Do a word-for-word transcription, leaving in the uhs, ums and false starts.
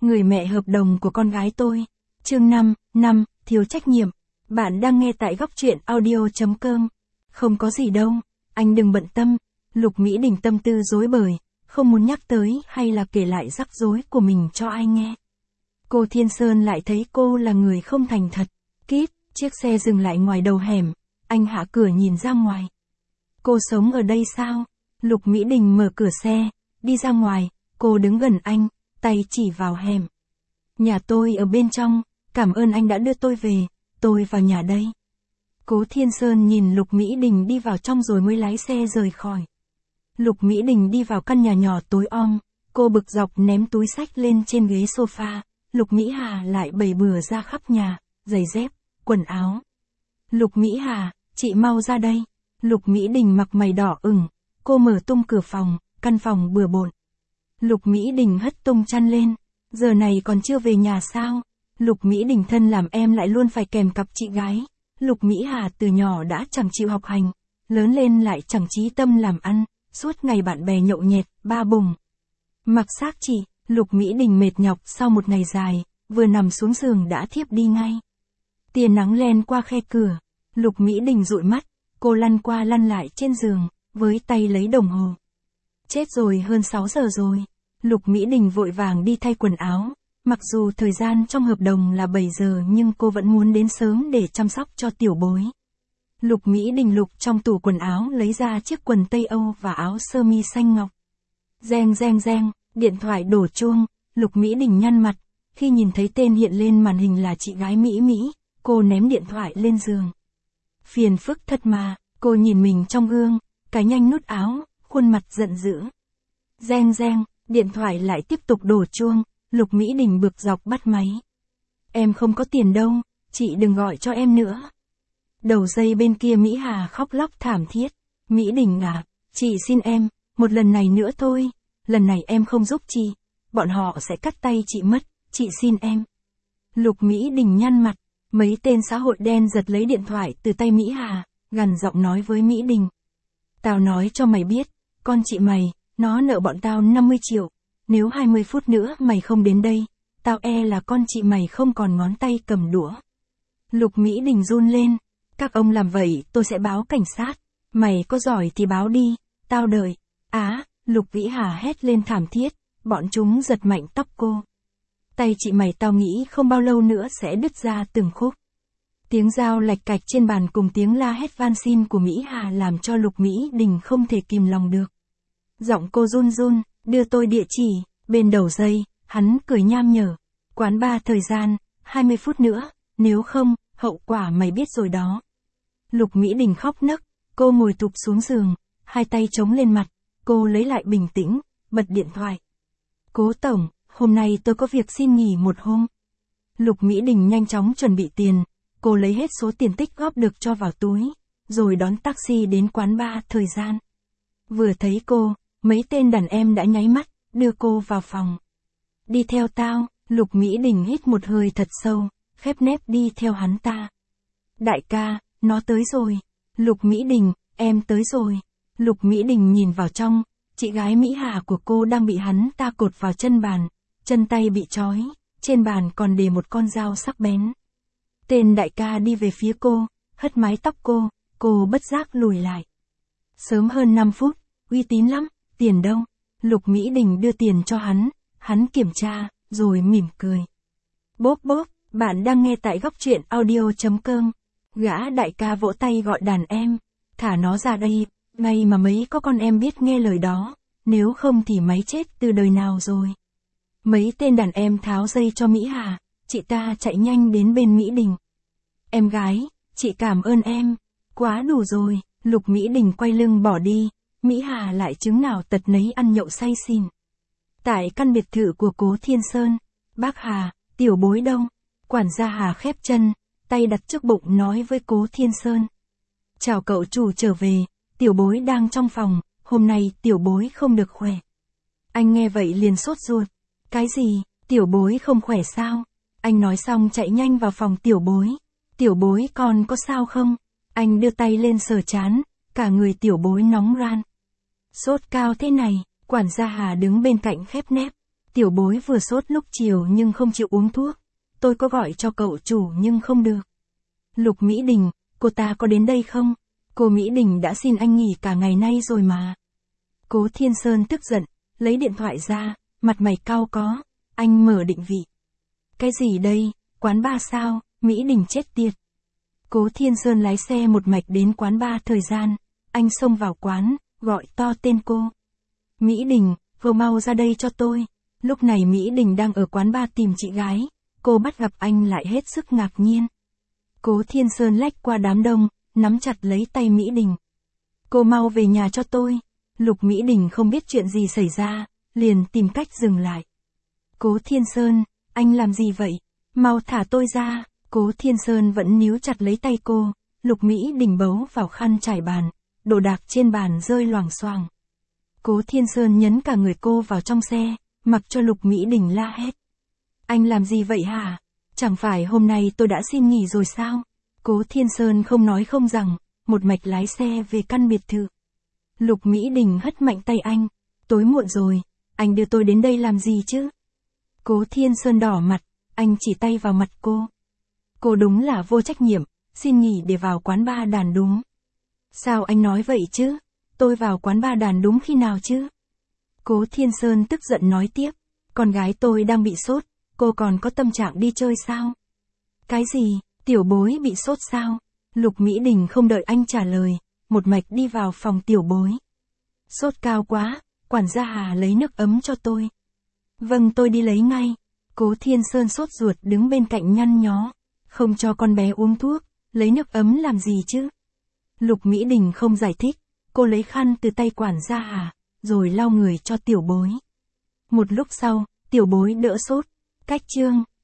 người mẹ hợp đồng của con gái tôi. Chương năm, năm, thiếu trách nhiệm. Bạn đang nghe tại góc truyện audio chấm com. Không có gì đâu, anh đừng bận tâm. Lục Mỹ Đình tâm tư rối bời, không muốn nhắc tới hay là kể lại rắc rối của mình cho ai nghe. Cô Thiên Sơn lại thấy cô là người không thành thật. Kít, chiếc xe dừng lại ngoài đầu hẻm, anh hạ cửa nhìn ra ngoài. Cô sống ở đây sao? Lục Mỹ Đình mở cửa xe, đi ra ngoài, cô đứng gần anh, tay chỉ vào hẻm. Nhà tôi ở bên trong, cảm ơn anh đã đưa tôi về, tôi vào nhà đây. Cố Thiên Sơn nhìn Lục Mỹ Đình đi vào trong rồi mới lái xe rời khỏi. Lục Mỹ Đình đi vào căn nhà nhỏ tối om, cô bực dọc ném túi xách lên trên ghế sofa, Lục Mỹ Hà lại bày bừa ra khắp nhà, giày dép, quần áo. Lục Mỹ Hà, chị mau ra đây. Lục Mỹ Đình mặt mày đỏ ửng, cô mở tung cửa phòng, căn phòng bừa bộn. Lục Mỹ Đình hất tung chăn lên, giờ này còn chưa về nhà sao? Lục Mỹ Đình thân làm em lại luôn phải kèm cặp chị gái. Lục Mỹ Hà từ nhỏ đã chẳng chịu học hành, lớn lên lại chẳng chí tâm làm ăn, suốt ngày bạn bè nhậu nhẹt, ba bùng. Mặc xác chị, Lục Mỹ Đình mệt nhọc sau một ngày dài, vừa nằm xuống giường đã thiếp đi ngay. Tia nắng len qua khe cửa, Lục Mỹ Đình dụi mắt, cô lăn qua lăn lại trên giường, với tay lấy đồng hồ. Chết rồi, hơn sáu giờ rồi. Lục Mỹ Đình vội vàng đi thay quần áo, mặc dù thời gian trong hợp đồng là bảy giờ nhưng cô vẫn muốn đến sớm để chăm sóc cho tiểu bối. Lục Mỹ Đình lục trong tủ quần áo lấy ra chiếc quần Tây Âu và áo sơ mi xanh ngọc. Reng reng reng, điện thoại đổ chuông, Lục Mỹ Đình nhăn mặt, khi nhìn thấy tên hiện lên màn hình là chị gái Mỹ Mỹ, cô ném điện thoại lên giường. Phiền phức thật mà, cô nhìn mình trong gương, cái nhanh nút áo, khuôn mặt giận dữ. Reng reng, điện thoại lại tiếp tục đổ chuông, Lục Mỹ Đình bực dọc bắt máy. Em không có tiền đâu, chị đừng gọi cho em nữa. Đầu dây bên kia Mỹ Hà khóc lóc thảm thiết. Mỹ Đình à, chị xin em, một lần này nữa thôi, lần này em không giúp chị, bọn họ sẽ cắt tay chị mất, chị xin em. Lục Mỹ Đình nhăn mặt, mấy tên xã hội đen giật lấy điện thoại từ tay Mỹ Hà, gằn giọng nói với Mỹ Đình. Tao nói cho mày biết, con chị mày, nó nợ bọn tao năm mươi triệu, nếu hai mươi phút nữa mày không đến đây, tao e là con chị mày không còn ngón tay cầm đũa. Lục Mỹ Đình run lên, các ông làm vậy tôi sẽ báo cảnh sát, mày có giỏi thì báo đi, tao đợi. Á, Lục Vĩ Hà hét lên thảm thiết, bọn chúng giật mạnh tóc cô. Tay chị mày tao nghĩ không bao lâu nữa sẽ đứt ra từng khúc. Tiếng dao lạch cạch trên bàn cùng tiếng la hét van xin của Mỹ Hà làm cho Lục Mỹ Đình không thể kìm lòng được. Giọng cô run run, đưa tôi địa chỉ, bên đầu dây, hắn cười nham nhở. Quán bar thời gian, hai mươi phút nữa, nếu không, hậu quả mày biết rồi đó. Lục Mỹ Đình khóc nấc, cô ngồi tụp xuống giường, hai tay chống lên mặt, cô lấy lại bình tĩnh, bật điện thoại. Cố tổng, hôm nay tôi có việc xin nghỉ một hôm. Lục Mỹ Đình nhanh chóng chuẩn bị tiền, cô lấy hết số tiền tích góp được cho vào túi, rồi đón taxi đến quán bar thời gian. Vừa thấy cô, mấy tên đàn em đã nháy mắt, đưa cô vào phòng. Đi theo tao, Lục Mỹ Đình hít một hơi thật sâu, khép nép đi theo hắn ta. Đại ca, nó tới rồi. Lục Mỹ Đình, em tới rồi. Lục Mỹ Đình nhìn vào trong, chị gái Mỹ Hà của cô đang bị hắn ta cột vào chân bàn, chân tay bị trói, trên bàn còn để một con dao sắc bén. Tên đại ca đi về phía cô, hất mái tóc cô, cô bất giác lùi lại. Sớm hơn năm phút, uy tín lắm, tiền đâu? Lục Mỹ Đình đưa tiền cho hắn, hắn kiểm tra, rồi mỉm cười. Bốp bốp, bạn đang nghe tại góc truyện audio chấm com. Gã đại ca vỗ tay gọi đàn em, thả nó ra đây, ngay mà mấy có con em biết nghe lời đó, nếu không thì máy chết từ đời nào rồi. Mấy tên đàn em tháo dây cho Mỹ Hà, chị ta chạy nhanh đến bên Mỹ Đình. Em gái, chị cảm ơn em, quá đủ rồi. Lục Mỹ Đình quay lưng bỏ đi, Mỹ Hà lại chứng nào tật nấy ăn nhậu say xỉn. Tại căn biệt thự của Cố Thiên Sơn, bác Hà, tiểu bối đâu? Quản gia Hà khép chân, tay đặt trước bụng nói với Cố Thiên Sơn. Chào cậu chủ trở về, tiểu bối đang trong phòng, hôm nay tiểu bối không được khỏe. Anh nghe vậy liền sốt ruột. Cái gì, tiểu bối không khỏe sao? Anh nói xong chạy nhanh vào phòng tiểu bối. Tiểu bối con có sao không? Anh đưa tay lên sờ trán, cả người tiểu bối nóng ran. Sốt cao thế này, quản gia Hà đứng bên cạnh khép nép. Tiểu bối vừa sốt lúc chiều nhưng không chịu uống thuốc. Tôi có gọi cho cậu chủ nhưng không được. Lục Mỹ Đình, cô ta có đến đây không? Cô Mỹ Đình đã xin anh nghỉ cả ngày nay rồi mà. Cố Thiên Sơn tức giận, lấy điện thoại ra, mặt mày cau có. Anh mở định vị. Cái gì đây, quán bar sao, Mỹ Đình chết tiệt. Cố Thiên Sơn lái xe một mạch đến quán bar thời gian. Anh xông vào quán, gọi to tên cô. Mỹ Đình, vô mau ra đây cho tôi. Lúc này Mỹ Đình đang ở quán bar tìm chị gái. Cô bắt gặp anh lại hết sức ngạc nhiên. Cố Thiên Sơn lách qua đám đông, nắm chặt lấy tay Mỹ Đình. Cô mau về nhà cho tôi. Lục Mỹ Đình không biết chuyện gì xảy ra, liền tìm cách dừng lại. Cố Thiên Sơn, anh làm gì vậy? Mau thả tôi ra. Cố Thiên Sơn vẫn níu chặt lấy tay cô. Lục Mỹ Đình bấu vào khăn trải bàn, đồ đạc trên bàn rơi loảng xoảng. Cố Thiên Sơn nhấn cả người cô vào trong xe, mặc cho Lục Mỹ Đình la hét. Anh làm gì vậy hả? Chẳng phải hôm nay tôi đã xin nghỉ rồi sao? Cố Thiên Sơn không nói không rằng, một mạch lái xe về căn biệt thự. Lục Mỹ Đình hất mạnh tay anh. Tối muộn rồi, anh đưa tôi đến đây làm gì chứ? Cố Thiên Sơn đỏ mặt, anh chỉ tay vào mặt cô. Cô đúng là vô trách nhiệm, xin nghỉ để vào quán bar đàn đúng. Sao anh nói vậy chứ? Tôi vào quán bar đàn đúng khi nào chứ? Cố Thiên Sơn tức giận nói tiếp. Con gái tôi đang bị sốt, cô còn có tâm trạng đi chơi sao? Cái gì, tiểu bối bị sốt sao? Lục Mỹ Đình không đợi anh trả lời, một mạch đi vào phòng tiểu bối. Sốt cao quá, quản gia Hà lấy nước ấm cho tôi. Vâng, tôi đi lấy ngay. Cố Thiên Sơn sốt ruột đứng bên cạnh nhăn nhó. Không cho con bé uống thuốc, lấy nước ấm làm gì chứ? Lục Mỹ Đình không giải thích, cô lấy khăn từ tay quản gia Hà, rồi lau người cho tiểu bối. Một lúc sau, tiểu bối đỡ sốt. Cách chương